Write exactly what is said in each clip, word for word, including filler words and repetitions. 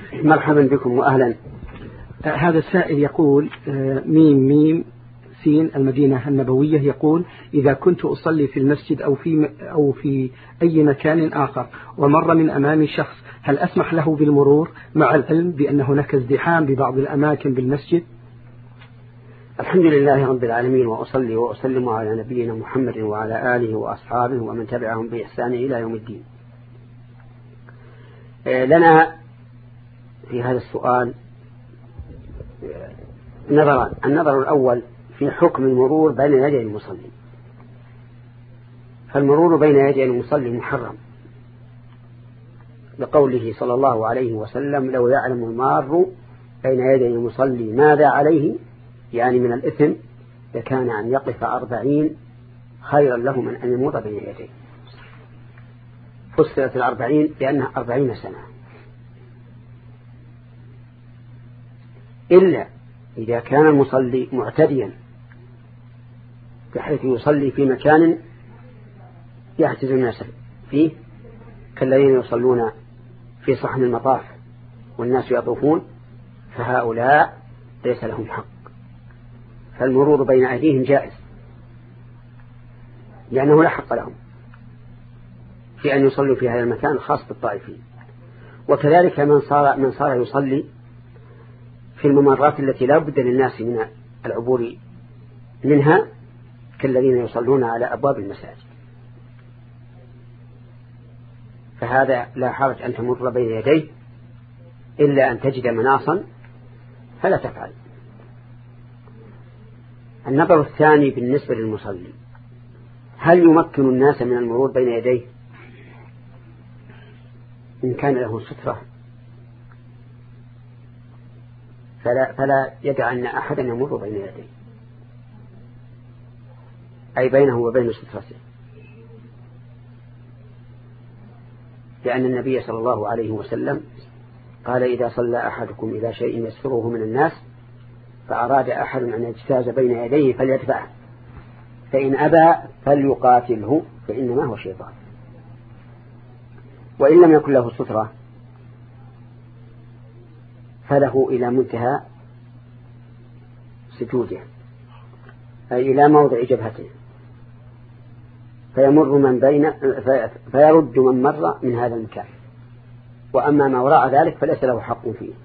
مرحبا بكم وأهلا. هذا السائل يقول ميم ميم سين المدينة النبوية، يقول إذا كنت أصلي في المسجد أو في أو في أي مكان آخر ومر من أمامي شخص، هل أسمح له بالمرور مع العلم بأن هناك ازدحام ببعض الأماكن بالمسجد؟ الحمد لله رب العالمين، وأصلي وأسلم على نبينا محمد وعلى آله وأصحابه ومن تبعهم بإحسان إلى يوم الدين. لنا في هذا السؤال نظران. النظر الأول في حكم المرور بين يدي المصلي. فالمرور بين يدي المصلي محرم لقوله صلى الله عليه وسلم: لو يعلم المار بين يدي المصلي ماذا عليه، يعني من الإثم، لكان أن يقف أربعين خيرا له من أن يمر بين يديه. فسرت الأربعين لأنها أربعين سنة، إلا إذا كان المصلي معتديا بحيث يصلي في مكان يحتز الناس فيه، كالذين يصلون في صحن المطاف والناس يطوفون، فهؤلاء ليس لهم حق. فالمرور بين أيديهم جائز لأنه لا حق لهم في أن يصلوا في هذا المكان خاص بالطائفين. وكذلك من صار, من صار يصلي في الممرات التي لا بد للناس من العبور منها، كالذين يصلون على أبواب المساجد، فهذا لا حرج أن تمر بين يديه إلا أن تجد مناصا فلا تفعل. النظر الثاني بالنسبة للمصلي: هل يمكن الناس من المرور بين يديه إن كان له سترة؟ فلا, فلا يدع أن أحدا يمر بين يديه، أي بينه وبين سترته، لأن النبي صلى الله عليه وسلم قال: إذا صلى أحدكم إلى شيء يستره من الناس فأراد أحد أن يجتاز بين يديه فليدفعه، فإن أبى فليقاتله فإنما هو شيطان. وإن لم يكن له سترة فله إلى منتهى سجوده، أي إلى موضع جبهته، فيمر من بين فيرد من مر من هذا المكان، وأما ما وراء ذلك فليس له حق فيه.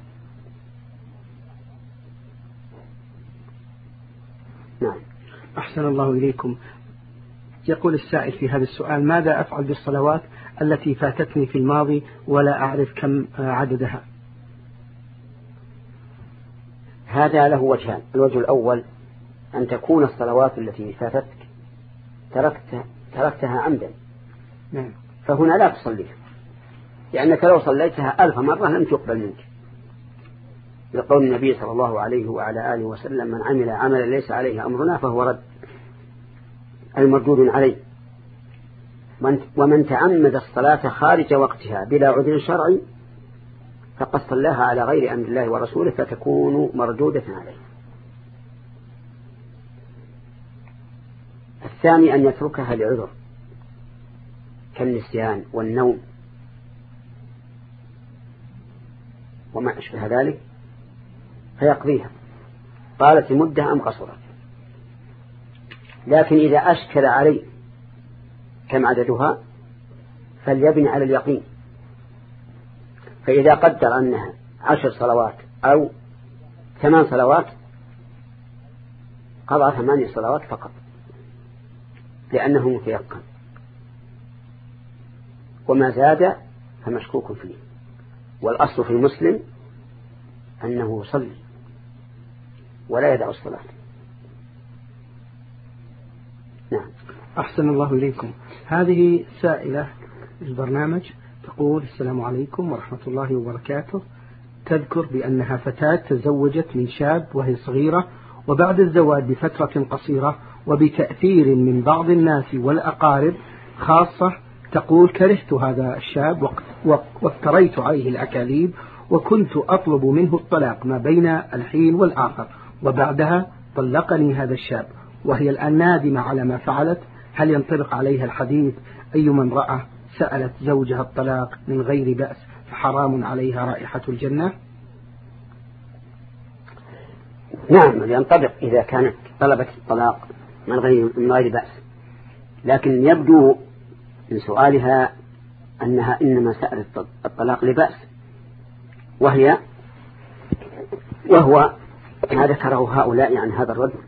نعم. أحسن الله إليكم. يقول السائل في هذا السؤال: ماذا أفعل بالصلوات التي فاتتني في الماضي ولا أعرف كم عددها؟ هذا له وجهان. الوجه الأول أن تكون الصلوات التي فاتتك تركت تركتها عمدا، نعم، فهنا لا تصليها، لأنك لو صليتها ألف مرة لم تقبل منك، لقول النبي صلى الله عليه وعلى آله وسلم: من عمل عملا ليس عليه أمرنا فهو رد، أي مردود عليه. ومن تعمد الصلاة خارج وقتها بلا عذر شرعي فقد صلاها على غير أمر الله ورسوله فتكون مردودة عليه. الثاني أن يتركها لعذر كالنسيان والنوم وما أشبه ذلك فيقضيها، قالت مدة أم قصرت. لكن إذا أشكل عليه كم عددها فليبني على اليقين، فإذا قدر أنها عشر صلوات أو ثمان صلوات قضى ثمانية صلوات فقط لأنه متيقن، وما زاد فمشكوك فيه. والأصل في المسلم أنه يصلي ولا يدع الصلاة. نعم. أحسن الله إليكم. هذه سائلة البرنامج تقول: السلام عليكم ورحمة الله وبركاته. تذكر بأنها فتاة تزوجت من شاب وهي صغيرة، وبعد الزواج بفترة قصيرة وبتأثير من بعض الناس والأقارب خاصة تقول: كرهت هذا الشاب وافتريت عليه الأكاذيب وكنت أطلب منه الطلاق ما بين الحين والآخر، وبعدها طلقني هذا الشاب وهي الآن نادمة على ما فعلت. هل ينطبق عليها الحديث: أي من رأى سألت زوجها الطلاق من غير بأس حرام عليها رائحة الجنة؟ نعم ينطبق إذا كانت طلبت الطلاق من غير من غير بأس، لكن يبدو من سؤالها أنها إنما سألت الطلاق لبأس، وهي وهو ما ذكره هؤلاء عن هذا الرجل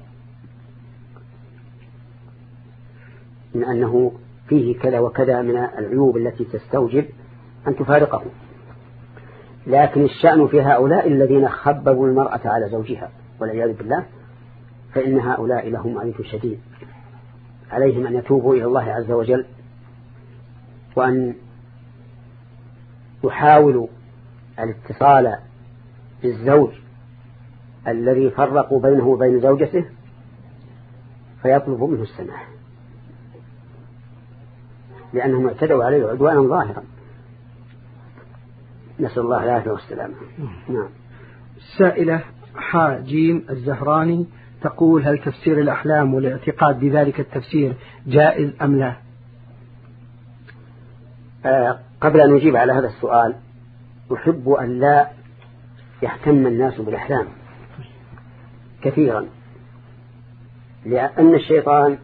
من أنه فيه كذا وكذا من العيوب التي تستوجب أن تفارقه. لكن الشأن في هؤلاء الذين خببوا المرأة على زوجها والعياذ بالله، فإن هؤلاء لهم عيب شديد، عليهم أن يتوبوا إلى الله عز وجل، وأن يحاولوا الاتصال بالزوج الذي فرقوا بينه وبين زوجته فيطلبوا منه السماح، لأنهم اعتدوا عليه عدوانا ظاهرا، نسأل الله العافية والسلامة. نعم. السائلة حاجيم الزهراني تقول: هل تفسير الأحلام والاعتقاد بذلك التفسير جائز أم لا؟ آه قبل أن نجيب على هذا السؤال أحب أن لا يهتم الناس بالأحلام كثيرا، لأن الشيطان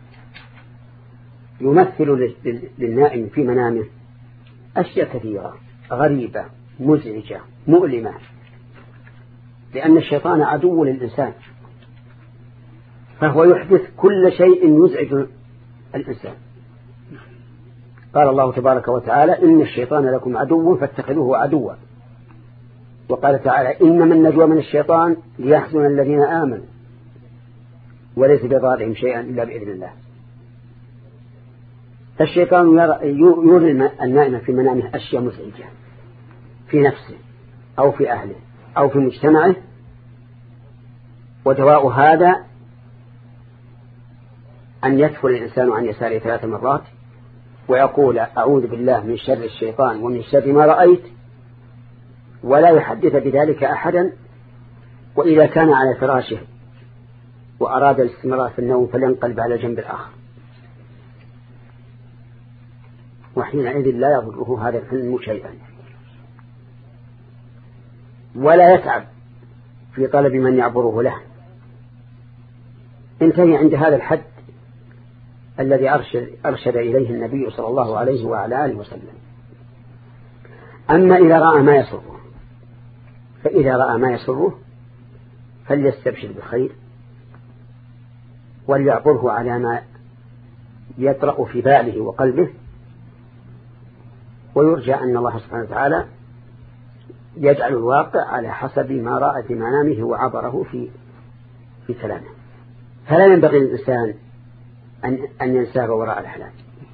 يمثل للنائم في منامه أشياء كثيرة غريبة مزعجة مؤلمة، لأن الشيطان عدو للإنسان، فهو يحدث كل شيء يزعج الإنسان. قال الله تبارك وتعالى: إن الشيطان لكم عدو فاتخذوه عدوا. وقال تعالى: إنما النجوى من الشيطان ليحزن الذين آمنوا وليس بضارهم شيئا إلا بإذن الله. الشيطان يرى النائم في منامه أشياء مزعجة في نفسه أو في أهله أو في مجتمعه، ودواء هذا أن يدخل الإنسان عن يساره ثلاث مرات ويقول: أعوذ بالله من شر الشيطان ومن شر ما رأيت، ولا يحدث بذلك أحدا. وإذا كان على فراشه وأراد الاستمرار في النوم فلينقلب على الجنب الآخر، وحينئذ لا يضره هذا الحلم شيئا، ولا يتعب في طلب من يعبره له. انتهي عند هذا الحد الذي أرشد, أرشد إليه النبي صلى الله عليه وعلى آله وسلم. أما إذا رأى ما يسره، فإذا رأى ما يسره فليستبشر بخير وليعبره على ما يطرأ في باله وقلبه، ويرجى أن الله سبحانه وتعالى يجعل الواقع على حسب ما رأى في منامه وعبره في في كلامه. فلا ينبغي للإنسان أن أن ينساب وراء الأحلام،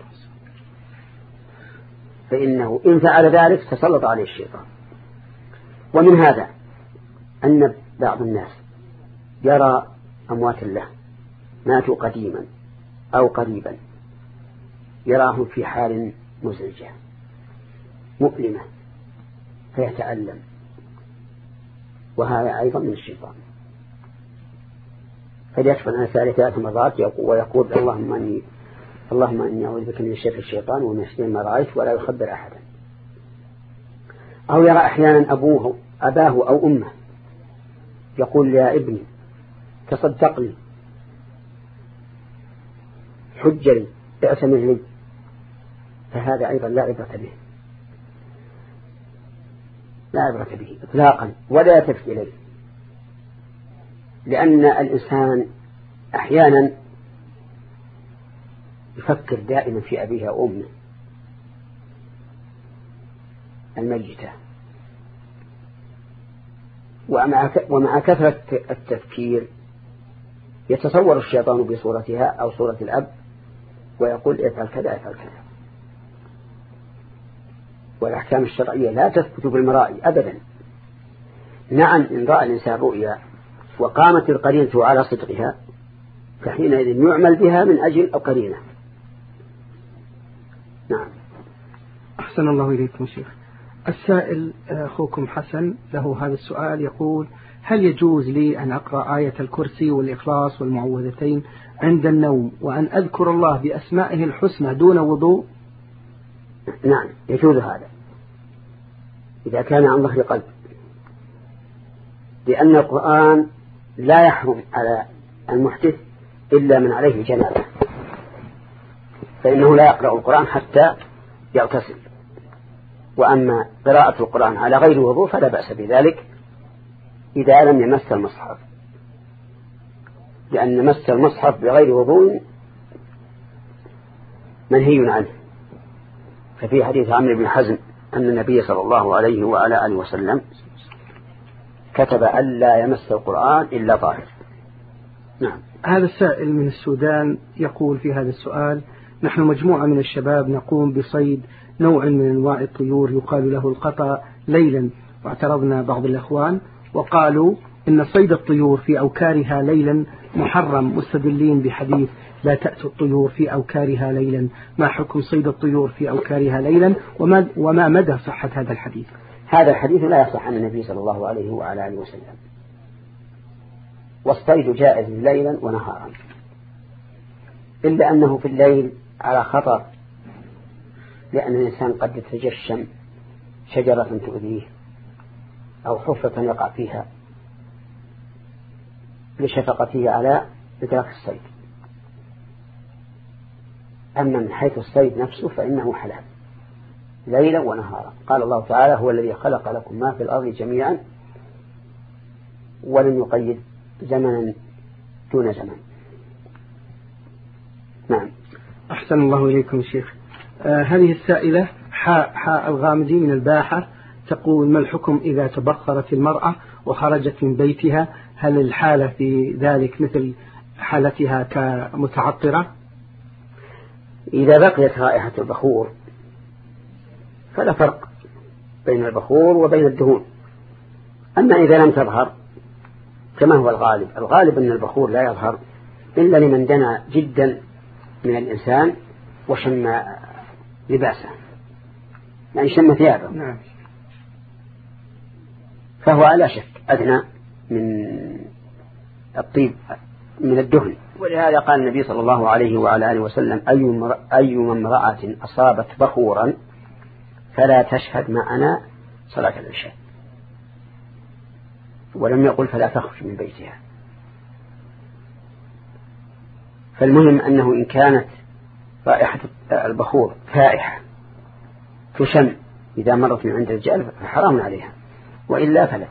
فإنه إن فعل ذلك تسلط عليه الشيطان. ومن هذا أن بعض الناس يرى أموات له ماتوا قديما أو قريبا، يراهم في حال مزعجة مؤلمة فيتألم، وهذا أيضا من الشيطان. فليكفر عن ثلاث مرات ويقول: اللهم أني اللهم أني أعوذ بك من شر الشيطان ومن شر ما رأيت، ولا يخبر أحدا. أو يرى أحيانا أبوه أباه أو أمه يقول: يا ابني تصدق لي، حج لي، اعتمر لي، فهذا أيضا لا عبرة به، لا عبرة به إطلاقا ولا يلتفت إليه، لأن الإنسان أحيانا يفكر دائما في أبيه وأمه الميتة، ومع كثرة التفكير يتصور الشيطان بصورتها أو صورة الأب ويقول: افعل كذا افعل كذا. والأحكام الشرعية لا تثبت بالمرائي أبدا. نعم، إن رأى الإنسان رؤيا وقامت القرينة على صدقها فحينئذ يعمل بها من أجل القرينة. نعم. أحسن الله إليكم شيخ. السائل أخوكم حسن له هذا السؤال، يقول: هل يجوز لي أن أقرأ آية الكرسي والإخلاص والمعوذتين عند النوم وأن أذكر الله بأسمائه الحسنى دون وضوء؟ نعم، يجوز هذا. إذا كان عن ظهر قلب، لأن القرآن لا يحرم على المحدث إلا من عليه جنابه، فإنه لا يقرأ القرآن حتى يغتسل. وأما قراءة القرآن على غير وضوء فلا بأس بذلك إذا لم يمس المصحف، لأن مس المصحف بغير وضوء منهي عنه. ففي حديث عمرو بن حزم أن النبي صلى الله عليه وعلى آله وسلم كتب ألا يمس القرآن إلا طاهر. نعم. هذا السائل من السودان يقول في هذا السؤال: نحن مجموعة من الشباب نقوم بصيد نوع من أنواع الطيور يقال له القطا ليلا، واعترضنا بعض الإخوان وقالوا إن صيد الطيور في أوكارها ليلا محرم، مستدلين بحديث لا تأتوا الطيور في أوكارها ليلا. ما حكم صيد الطيور في أوكارها ليلا، وما, وما مدى صحة هذا الحديث؟ هذا الحديث لا يصح عن النبي صلى الله عليه وعلى آله وسلم، والصيد جائز ليلا ونهارا، إلا أنه في الليل على خطر، لأن الإنسان قد يتجشم شجرة تؤذيه أو حفرة يقع فيها لشفقته على إدراك الصيد. أما من حيث الصيد نفسه فإنه حلال ليلا ونهارا. قال الله تعالى: هو الذي خلق لكم ما في الأرض جميعا ولم يقيد زمنا دون زمن. نعم. أحسن الله إليكم شيخ. آه هذه السائلة حاء حاء الغامدي من الباحة تقول: ما الحكم إذا تبخرت المرأة وخرجت من بيتها؟ هل الحالة في ذلك مثل حالتها كمتعطرة؟ إذا بقيت رائحة البخور فلا فرق بين البخور وبين الدهون. أما إذا لم تظهر كما هو الغالب، الغالب أن البخور لا يظهر إلا لمن دنا جدا من الإنسان وشم لباسه، يعني شم ثيابه. نعم. فهو على شك أدنى من الطيب من الدهن. ولهذا قال النبي صلى الله عليه وعلى آله وسلم: أي امرأة أصابت بخورا فلا تشهد معنا صلاة العشاء، ولم يقل فلا تخرج من بيتها. فالمهم أنه إن كانت رائحة البخور فائحة تشم إذا مرت من عند الرجال فحرام عليها، وإلا فلا.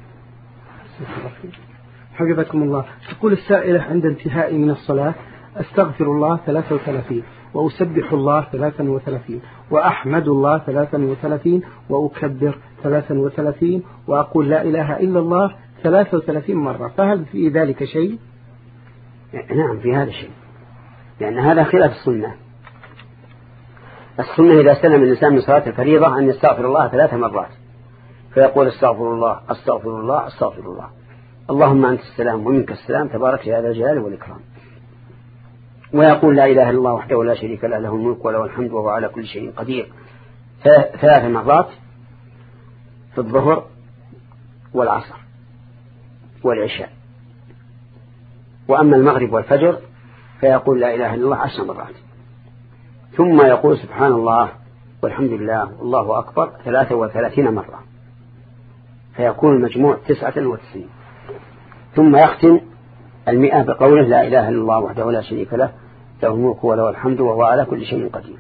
حفظكم الله. تقول السائلة: عند انتهائي من الصلاة أستغفر الله ثلاثة وثلاثين، وأسبح الله ثلاثا وثلاثين، وأحمد الله ثلاثا وثلاثين، وأكبر ثلاثا وثلاثين، وأقول لا إله إلا الله ثلاثة وثلاثين مرة، فهل في ذلك شيء؟ نعم، في هذا شيء، لأن هذا خلاف السنة. السنة إذا سلم الإنسان من صلاة الفريضة أن يستغفر الله ثلاث مرات، فيقول: استغفر الله استغفر الله استغفر الله، اللهم أنت السلام ومنك السلام تبارك يا ذا الجلال والإكرام. ويقول: لا إله إلا الله وحده لا شريك له، له الملك وله الحمد وهو على كل شيء قدير، ثلاث مرات في الظهر والعصر والعشاء. وأما المغرب والفجر فيقول: لا إله إلا الله عشر مرات، ثم يقول: سبحان الله والحمد لله والله أكبر ثلاثة وثلاثين مرة، فيكون المجموع تسعة وتسعين. ثم يختم المئة بقوله: لا إله إلا الله وحده لا شريك له، له الملك وله الحمد وهو على كل شيء قدير.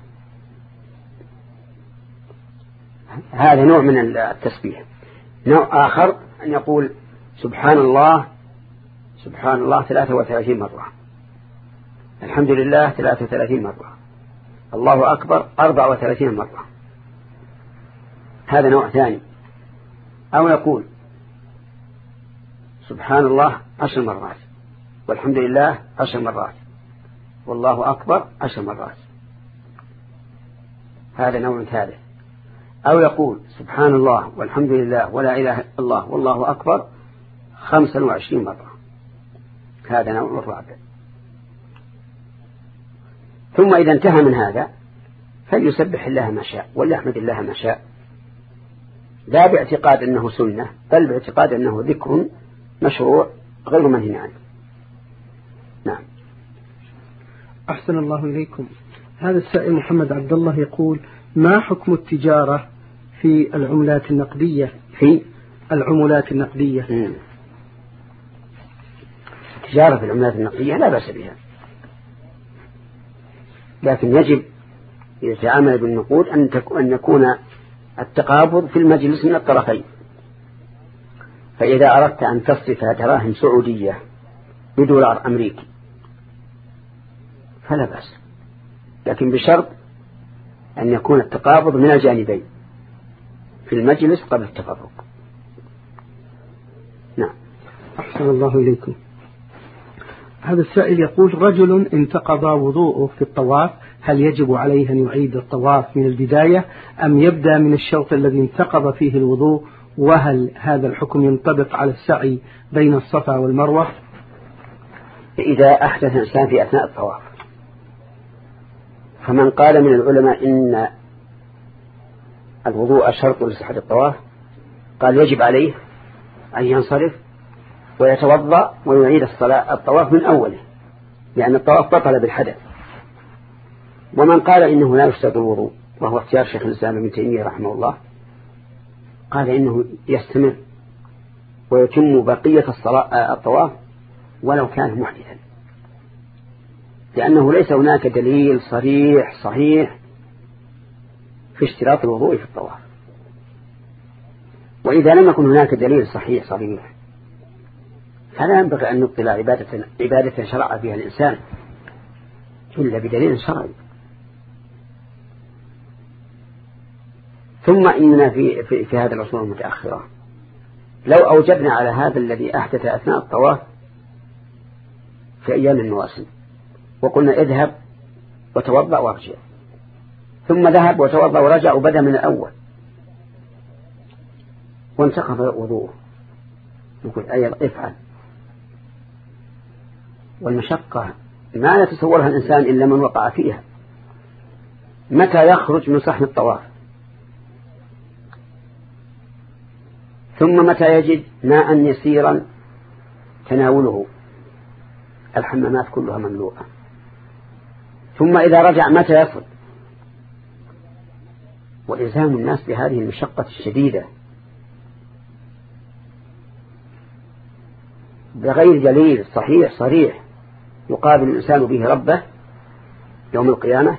هذا نوع من التسبيح. نوع آخر أن يقول: سبحان الله سبحان الله ثلاثة وثلاثين مرة، الحمد لله ثلاثة وثلاثين مرة، الله أكبر أربعة وثلاثين مرة. هذا نوع ثاني. أو يقول: سبحان الله عشر مرات، والحمد لله عشر مرات، والله أكبر عشر مرات. هذا نوع ثالث. أو يقول: سبحان الله والحمد لله ولا إله إلا الله والله أكبر خمسا وعشرين مرة. هذا نوع الرابع. ثم إذا انتهى من هذا فليسبح الله ما شاء وليحمد الله ما شاء، لا باعتقاد أنه سنة، بل باعتقاد أنه ذكر مشروع غير منهي عنه. نعم. أحسن الله إليكم. هذا السائل محمد عبد الله يقول: ما حكم التجارة في العملات النقدية في العملات النقدية مم. التجارة في العملات النقدية لا بأس بها، لكن يجب إذا تعامل بالنقود أن أن يكون التقابض في المجلس من الطرفين. فإذا أردت أن تصرف دراهم سعودية بدولار أمريكي فلا بأس، لكن بشرط أن يكون التقابض من الجانبين في المجلس قبل التفرق. نعم. أحسن الله إليكم. هذا السائل يقول: رجل انتقض وضوءه في الطواف، هل يجب عليه أن يعيد الطواف من البداية أم يبدأ من الشوط الذي انتقض فيه الوضوء؟ وهل هذا الحكم ينطبق على السعي بين الصفا والمروة؟ إذا أحدث الإنسان في أثناء الطواف، فمن قال من العلماء إن الوضوء شرط لصحة الطواف قال يجب عليه أن ينصرف ويتوضأ ويعيد الصلاة الطواف من أوله، لأن الطواف بطل بالحدث. ومن قال إنه لا يشترط الوضوء، وهو اختيار شيخ الإسلام ابن تيمية رحمه الله، قال إنه يستمر ويتم بقية الصلاة الطواف ولو كان محدثا، لأنه ليس هناك دليل صريح صحيح في اشتراط الوضوء في الطواف. وإذا لم يكن هناك دليل صحيح صريح فلا ينبغي أن نبطل عبادة, عبادة شرع فيها الإنسان إلا بدليل شرعي. ثم إننا في, في, في هذه العصور المتأخرة لو أوجبنا على هذا الذي أحدث أثناء الطواف في أيام المواسم وقلنا اذهب وتوضأ وارجع، ثم ذهب وتوضأ ورجع وبدأ من الأول وانتقض وضوءه، نقول أيضا افعل. والمشقة ما يتصورها الإنسان إلا من وقع فيها. متى يخرج من صحن الطواف؟ ثم متى يجد ماء يسيرا تناوله؟ الحمامات كلها مملوءة. ثم إذا رجع متى يصل؟ وإلزام الناس بهذه المشقة الشديدة بغير دليل صحيح صريح يقابل الإنسان به ربه يوم القيامة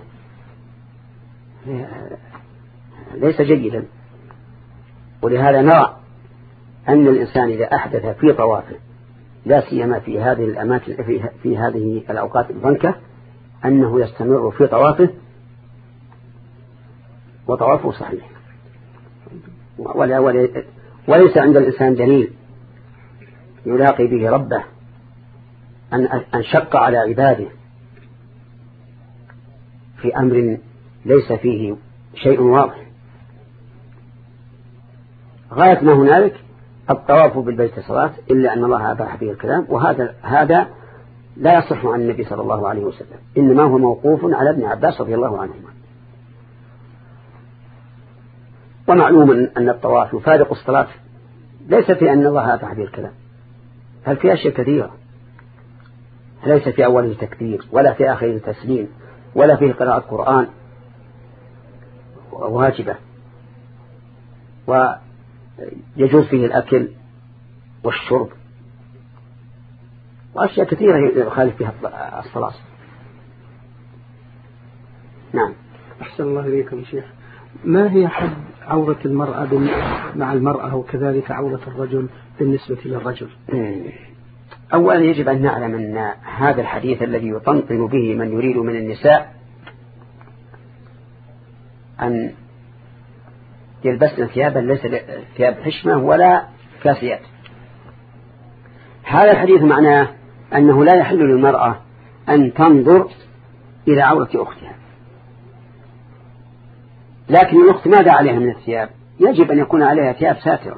ليس جيدا. ولهذا نرى أن الإنسان إذا أحدث في طوافه لا سيما في هذه الأماكن في, في هذه الأوقات الضنكة أنه يستمر في طوافه وطوافه صحيح، ولا ولا وليس عند الإنسان دليل يلاقي به ربه أن شق على عباده في أمر ليس فيه شيء واضح. غاية ما هنالك الطواف بالبيت صلاة، إلا أن الله أباح به الكلام، وهذا هذا لا يصح عن النبي صلى الله عليه وسلم، إنما هو موقوف على ابن عباس رضي الله عنهما. ومعلوم أن الطواف يفارق الصلاة ليس في أن الله أباح به الكلام، هل في أشياء كثيرة، ليس في أوله تكبير ولا في آخره تسليم ولا فيه قراءة قرآن واجبة، ويجوز فيه الأكل والشرب وأشياء كثيرة يخالف فيها الصلاة. نعم. أحسن الله إليكم شيخ. ما هي حد عورة المرأة مع المرأة وكذلك عورة الرجل بالنسبة للرجل؟ أولا يجب أن نعلم أن هذا الحديث الذي يطنطن به من يريد من النساء أن يلبسن ثيابا ليس ثياب حشمة ولا كاسيات، هذا الحديث معناه أنه لا يحل للمرأة أن تنظر إلى عورة أختها. لكن الأخت ماذا عليها من الثياب؟ يجب أن يكون عليها ثياب ساترة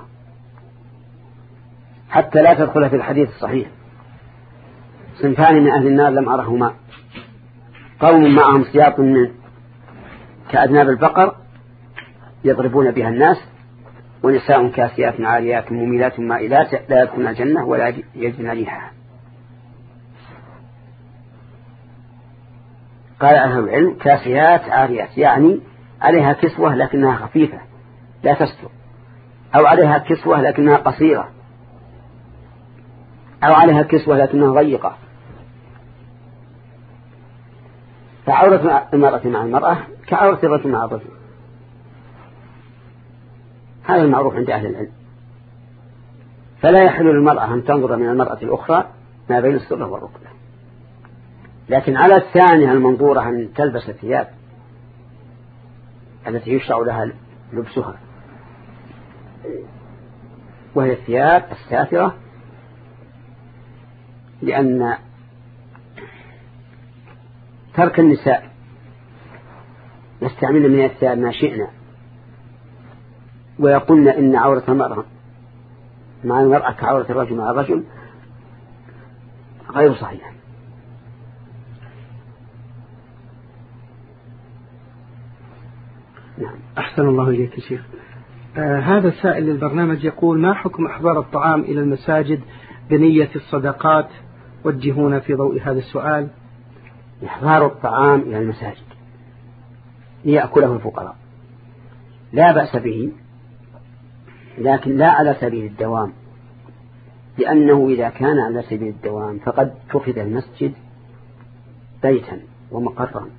حتى لا تدخل في الحديث الصحيح: صنفان من أهل النار لم أرهما، قوم معهم سياط من كأذناب البقر يضربون بها الناس، ونساء كاسيات عاريات مميلات مائلات لا يدخلن الجنة ولا يجدن ريحها. قال أهل العلم كاسيات عاريات يعني عليها كسوة لكنها خفيفة لا تستر، أو عليها كسوة لكنها قصيرة، أو عليها كسوة لكنها ضيقة. فعورة المرأة مع المرأة كعورة الرجل مع الرجل، هذا المعروف عند أهل العلم. فلا يحل للمرأة أن تنظر من المرأة الأخرى ما بين السرة والركبة، لكن على الثانية المنظورة أن تلبس الثياب التي يشرع لها لبسها، وهي الثياب الساترة، لأن ترك النساء يستعملن من الثياب ما شئنا ويقولن إن عورة المرأة مع المرأة كعورة الرجل مع الرجل غير صحيح. نعم. أحسن الله إليك يا شيخ. آه هذا السائل للبرنامج يقول: ما حكم إحضار الطعام إلى المساجد بنية الصدقات؟ وجهونا في ضوء هذا السؤال. إحضار الطعام إلى المساجد ليأكله الفقراء لا بأس به، لكن لا على سبيل الدوام، لأنه إذا كان على سبيل الدوام فقد اتخذ المسجد بيتا ومقرا.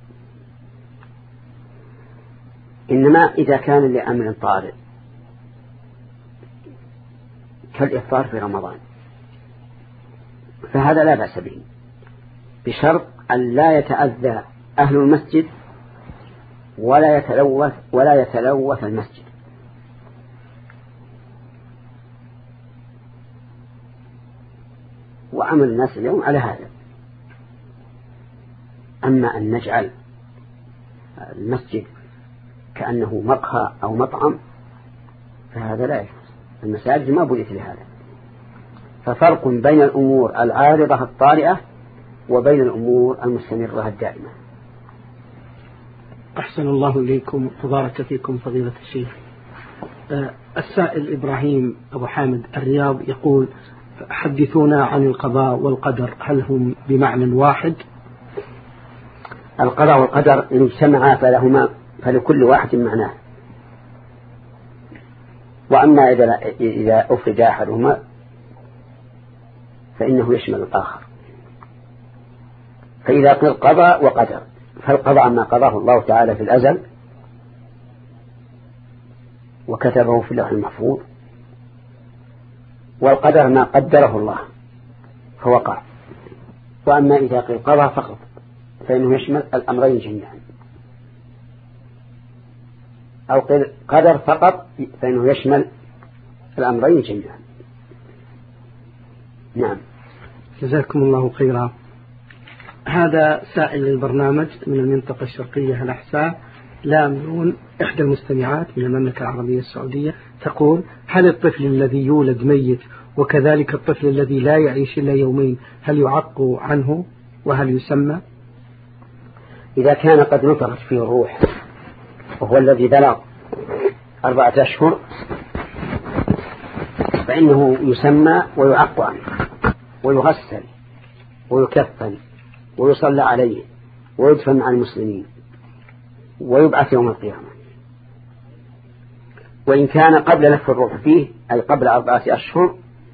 إنما إذا كان لأمر طارئ كالإفطار في رمضان فهذا لا بأس به، بشرط أن لا يتأذى أهل المسجد ولا يتلوث ولا يتلوث المسجد. وعمل الناس اليوم على هذا. أما أن نجعل المسجد كأنه مقهى أو مطعم فهذا لا يجوز. المساجد ما بنيت لهذا. ففرق بين الأمور العارضة الطارئة وبين الأمور المستمرة الدائمة. أحسن الله إليكم وبارك فيكم فضيلة الشيخ. أه السائل إبراهيم أبو حامد الرياض يقول: حدثونا عن القضاء والقدر، هل هم بمعنى واحد؟ القضاء والقدر إن اجتمعا فلهما فلكل واحد معناه، وأما إذا, إذا أفرد أحدهما فإنه يشمل الآخر. فإذا قيل قضاء وقدر فالقضاء ما قضاه الله تعالى في الأزل وكتبه في اللوح المحفوظ، والقدر ما قدره الله فوقع. وأما إذا قيل قضاء فقط فإنه يشمل الأمرين جميعا، أو قيل قدر فقط فإنه يشمل الأمرين جميعا. نعم. جزاكم الله خيرا. هذا سائل للبرنامج من المنطقة الشرقية الأحساء، لامنون، إحدى المستمعات من المملكة العربية السعودية، تقول: هل الطفل الذي يولد ميت وكذلك الطفل الذي لا يعيش إلا يومين هل يعق عنه وهل يسمى؟ إذا كان قد نفخت فيه الروح وهو الذي بلغ أربعة أشهر فإنه يسمى ويعق عنه ويغسل ويكفن ويصلى عليه ويدفن مع المسلمين ويبعث يوم القيامة. وإن كان قبل نفخ الروح فيه أي قبل أربعة أشهر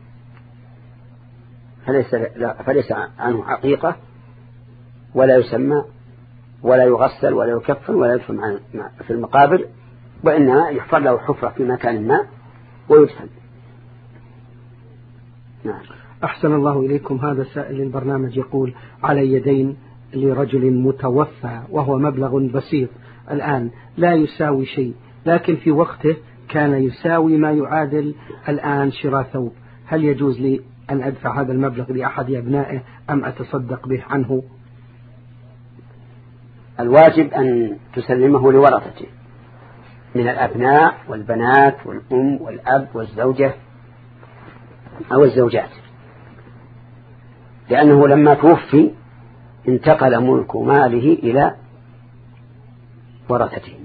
فليس, فليس عنه عقيقة ولا يسمى ولا يغسل ولا يكفن ولا يدفن في المقابر، وإنما يحفر له حفرة في مكان ما ويدفن. نعم. أحسن الله إليكم. هذا سائل البرنامج يقول: على يدين لرجل متوفى وهو مبلغ بسيط الآن لا يساوي شيء، لكن في وقته كان يساوي ما يعادل الآن شراء ثوب، هل يجوز لي أن أدفع هذا المبلغ لأحد أبنائه أم أتصدق به عنه؟ الواجب أن تسلمه لورثته من الأبناء والبنات والأم والأب والزوجة أو الزوجات، لأنه لما توفي انتقل ملك ماله إلى ورثته.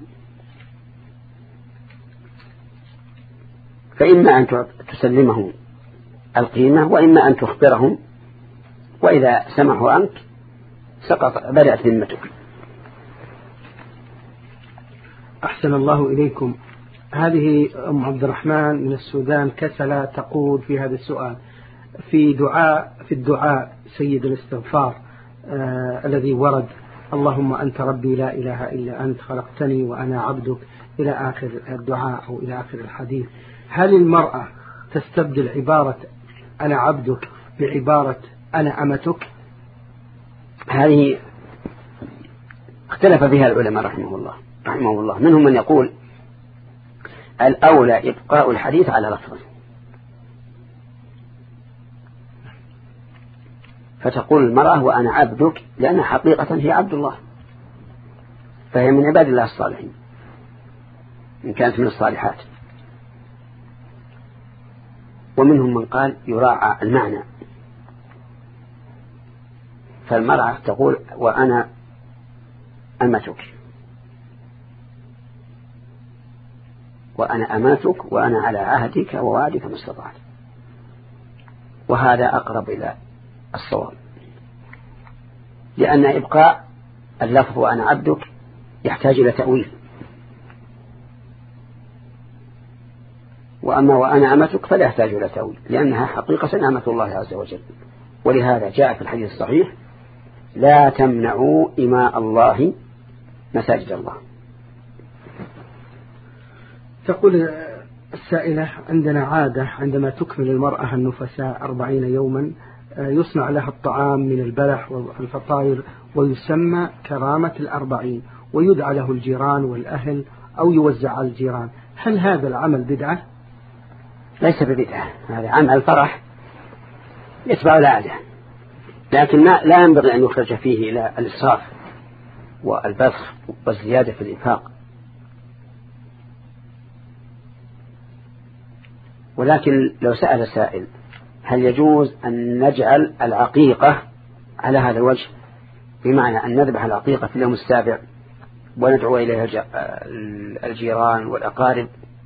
فإما أن تسلمه القيمة وإما أن تخبرهم، وإذا سمحوا عنك سقط بدأت ذمتك. أحسن الله إليكم. هذه أم عبد الرحمن من السودان كسلة تقول في هذا السؤال: في دعاء في الدعاء سيد الاستغفار آه الذي ورد: اللهم أنت ربي لا إله إلا أنت خلقتني وأنا عبدك، إلى آخر الدعاء أو إلى آخر الحديث، هل المرأة تستبدل عبارة أنا عبدك بعبارة أنا أمتك؟ هذه اختلف فيها العلماء رحمه الله رحمه الله منهم من يقول الأولى إبقاء الحديث على لفظه، فتقول المرأة وأنا عبدك لأن حقيقة هي عبد الله، فهي من عباد الله الصالحين إن كانت من الصالحات. ومنهم من قال يراعى المعنى، فالمرأة تقول وأنا أمتك وأنا أماتك وأنا على عهدك ووعدك ما استطعت، وهذا أقرب إلى الصواب، لأن إبقاء اللفظ وأنا عبدك يحتاج إلى تأويل، وأما وأنا أمتك فلا يحتاج إلى تأويل لأنها حقيقة أمة الله عز وجل. ولهذا جاء في الحديث الصحيح: لا تمنعوا إماء الله مساجد الله. تقول السائلة: عندنا عادة عندما تكمل المرأة النفساء أربعين يوما يصنع لها الطعام من البلح والفطائر ويسمى كرامة الأربعين، ويدعى له الجيران والأهل أو يوزع على الجيران، هل هذا العمل بدعة؟ ليس ببدعة، هذا عمل الفرح يتبع العادة، لكن لا ينبغي أن يخرج فيه إلى الإسراف والبذخ والزيادة في الإنفاق. ولكن لو سأل سائل: هل يجوز أن نجعل العقيقة على هذا الوجه، بمعنى أن نذبح العقيقة في اليوم السابع وندعو إليها الجيران والأقارب،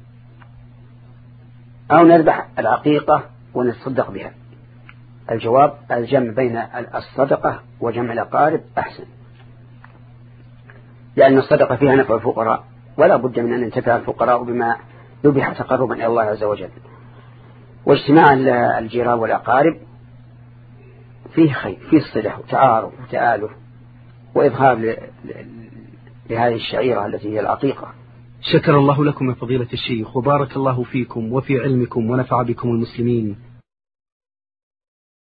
أو نذبح العقيقة ونتصدق بها؟ الجواب: الجمع بين الصدقة وجمع الأقارب أحسن، لأن الصدقة فيها نفع الفقراء، ولا بد من أن ينتفع الفقراء بما ذبح تقربا إلى الله عز وجل. واجتماع الجيران والأقارب فيه خير، فيه صلة وتعارف وتآلف وإظهار لهذه الشعيرة التي هي العقيقة. شكر الله لكم يا فضيلة الشيخ، وبارك الله فيكم وفي علمكم ونفع بكم المسلمين.